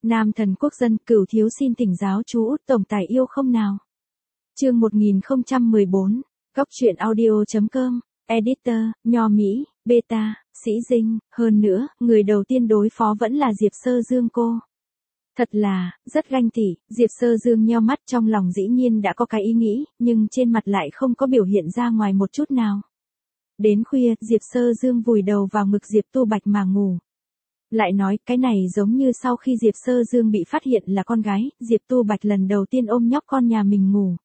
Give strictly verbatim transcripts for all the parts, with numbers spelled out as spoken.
Nam thần quốc dân, Cửu thiếu xin thỉnh giáo chú Út tổng tài yêu không nào. Chương một nghìn không trăm mười bốn, Góc truyện audio chấm com, Editor, Nho Mỹ, Beta, Sĩ Dinh, hơn nữa, người đầu tiên đối phó vẫn là Diệp Sơ Dương cô. Thật là, rất ganh tị, Diệp Sơ Dương nheo mắt, trong lòng dĩ nhiên đã có cái ý nghĩ, nhưng trên mặt lại không có biểu hiện ra ngoài một chút nào. Đến khuya, Diệp Sơ Dương vùi đầu vào ngực Diệp Tu Bạch mà ngủ. Lại nói, cái này giống như sau khi Diệp Sơ Dương bị phát hiện là con gái, Diệp Tu Bạch lần đầu tiên ôm nhóc con nhà mình ngủ.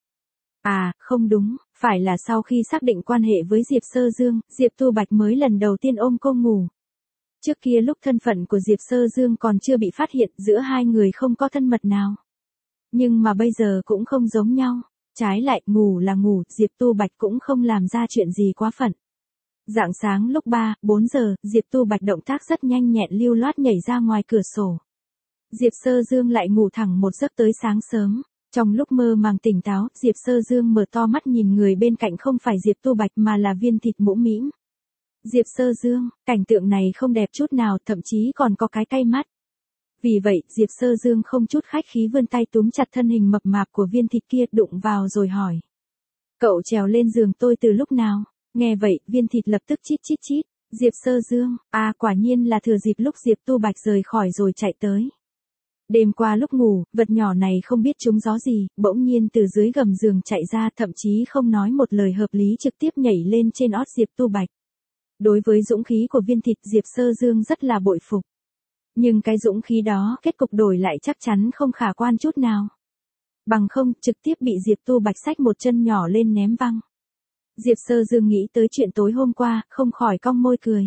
À, không đúng, phải là sau khi xác định quan hệ với Diệp Sơ Dương, Diệp Tu Bạch mới lần đầu tiên ôm cô ngủ. Trước kia lúc thân phận của Diệp Sơ Dương còn chưa bị phát hiện, giữa hai người không có thân mật nào. Nhưng mà bây giờ cũng không giống nhau. Trái lại, ngủ là ngủ, Diệp Tu Bạch cũng không làm ra chuyện gì quá phận. Rạng sáng lúc ba, bốn giờ, Diệp Tu Bạch động tác rất nhanh nhẹn lưu loát nhảy ra ngoài cửa sổ. Diệp Sơ Dương lại ngủ thẳng một giấc tới sáng sớm. Trong lúc mơ màng tỉnh táo, Diệp Sơ Dương mở to mắt nhìn người bên cạnh không phải Diệp Tu Bạch mà là Viên Thịt mũm mĩm. Diệp Sơ Dương, cảnh tượng này không đẹp chút nào, thậm chí còn có cái cay mắt. Vì vậy, Diệp Sơ Dương không chút khách khí vươn tay túm chặt thân hình mập mạp của Viên Thịt kia, đụng vào rồi hỏi. Cậu trèo lên giường tôi từ lúc nào? Nghe vậy, Viên Thịt lập tức chít chít chít. Diệp Sơ Dương, à quả nhiên là thừa dịp lúc Diệp Tu Bạch rời khỏi rồi chạy tới. Đêm qua lúc ngủ, vật nhỏ này không biết trúng gió gì, bỗng nhiên từ dưới gầm giường chạy ra, thậm chí không nói một lời hợp lý trực tiếp nhảy lên trên ót Diệp Tu Bạch. Đối với dũng khí của Viên Thịt, Diệp Sơ Dương rất là bội phục. Nhưng cái dũng khí đó, kết cục đổi lại chắc chắn không khả quan chút nào. Bằng không, trực tiếp bị Diệp Tu Bạch xách một chân nhỏ lên ném văng. Diệp Sơ Dương nghĩ tới chuyện tối hôm qua, không khỏi cong môi cười.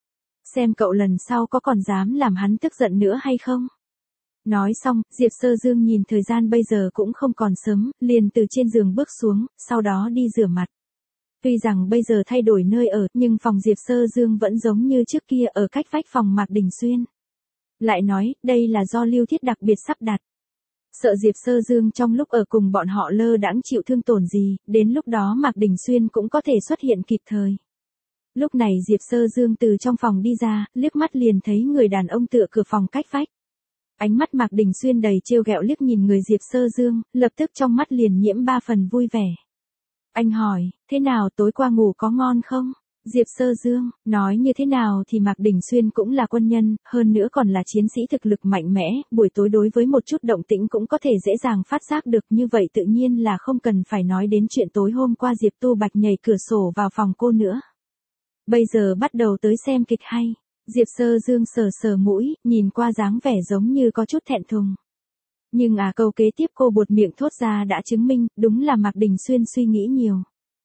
Xem cậu lần sau có còn dám làm hắn tức giận nữa hay không? Nói xong, Diệp Sơ Dương nhìn thời gian bây giờ cũng không còn sớm, liền từ trên giường bước xuống, sau đó đi rửa mặt. Tuy rằng bây giờ thay đổi nơi ở, nhưng phòng Diệp Sơ Dương vẫn giống như trước kia ở cách vách phòng Mạc Đình Xuyên. Lại nói, đây là do Lưu Thiết đặc biệt sắp đặt. Sợ Diệp Sơ Dương trong lúc ở cùng bọn họ lơ đãng chịu thương tổn gì, đến lúc đó Mạc Đình Xuyên cũng có thể xuất hiện kịp thời. Lúc này Diệp Sơ Dương từ trong phòng đi ra, liếc mắt liền thấy người đàn ông tựa cửa phòng cách vách. Ánh mắt Mạc Đình Xuyên đầy trêu ghẹo liếc nhìn người Diệp Sơ Dương, lập tức trong mắt liền nhiễm ba phần vui vẻ. Anh hỏi, thế nào tối qua ngủ có ngon không? Diệp Sơ Dương, nói như thế nào thì Mạc Đình Xuyên cũng là quân nhân, hơn nữa còn là chiến sĩ thực lực mạnh mẽ, buổi tối đối với một chút động tĩnh cũng có thể dễ dàng phát giác được, như vậy tự nhiên là không cần phải nói đến chuyện tối hôm qua Diệp Tu Bạch nhảy cửa sổ vào phòng cô nữa. Bây giờ bắt đầu tới xem kịch hay. Diệp Sơ Dương sờ sờ mũi, nhìn qua dáng vẻ giống như có chút thẹn thùng. Nhưng à câu kế tiếp cô buột miệng thốt ra đã chứng minh, đúng là Mạc Đình Xuyên suy nghĩ nhiều.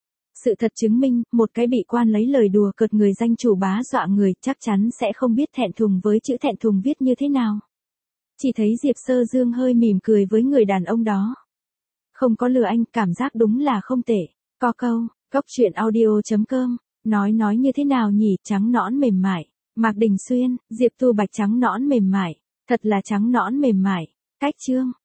Sự thật chứng minh, một cái bị quan lấy lời đùa cợt người danh chủ bá dọa người chắc chắn sẽ không biết thẹn thùng với chữ thẹn thùng viết như thế nào. Chỉ thấy Diệp Sơ Dương hơi mỉm cười với người đàn ông đó. Không có lừa anh, cảm giác đúng là không tệ. Có câu, góc truyện audio chấm com, nói nói như thế nào nhỉ, trắng nõn mềm mại. Mạc Đình Xuyên, Diệp Tu Bạch trắng nõn mềm mại, thật là trắng nõn mềm mại. Cách chương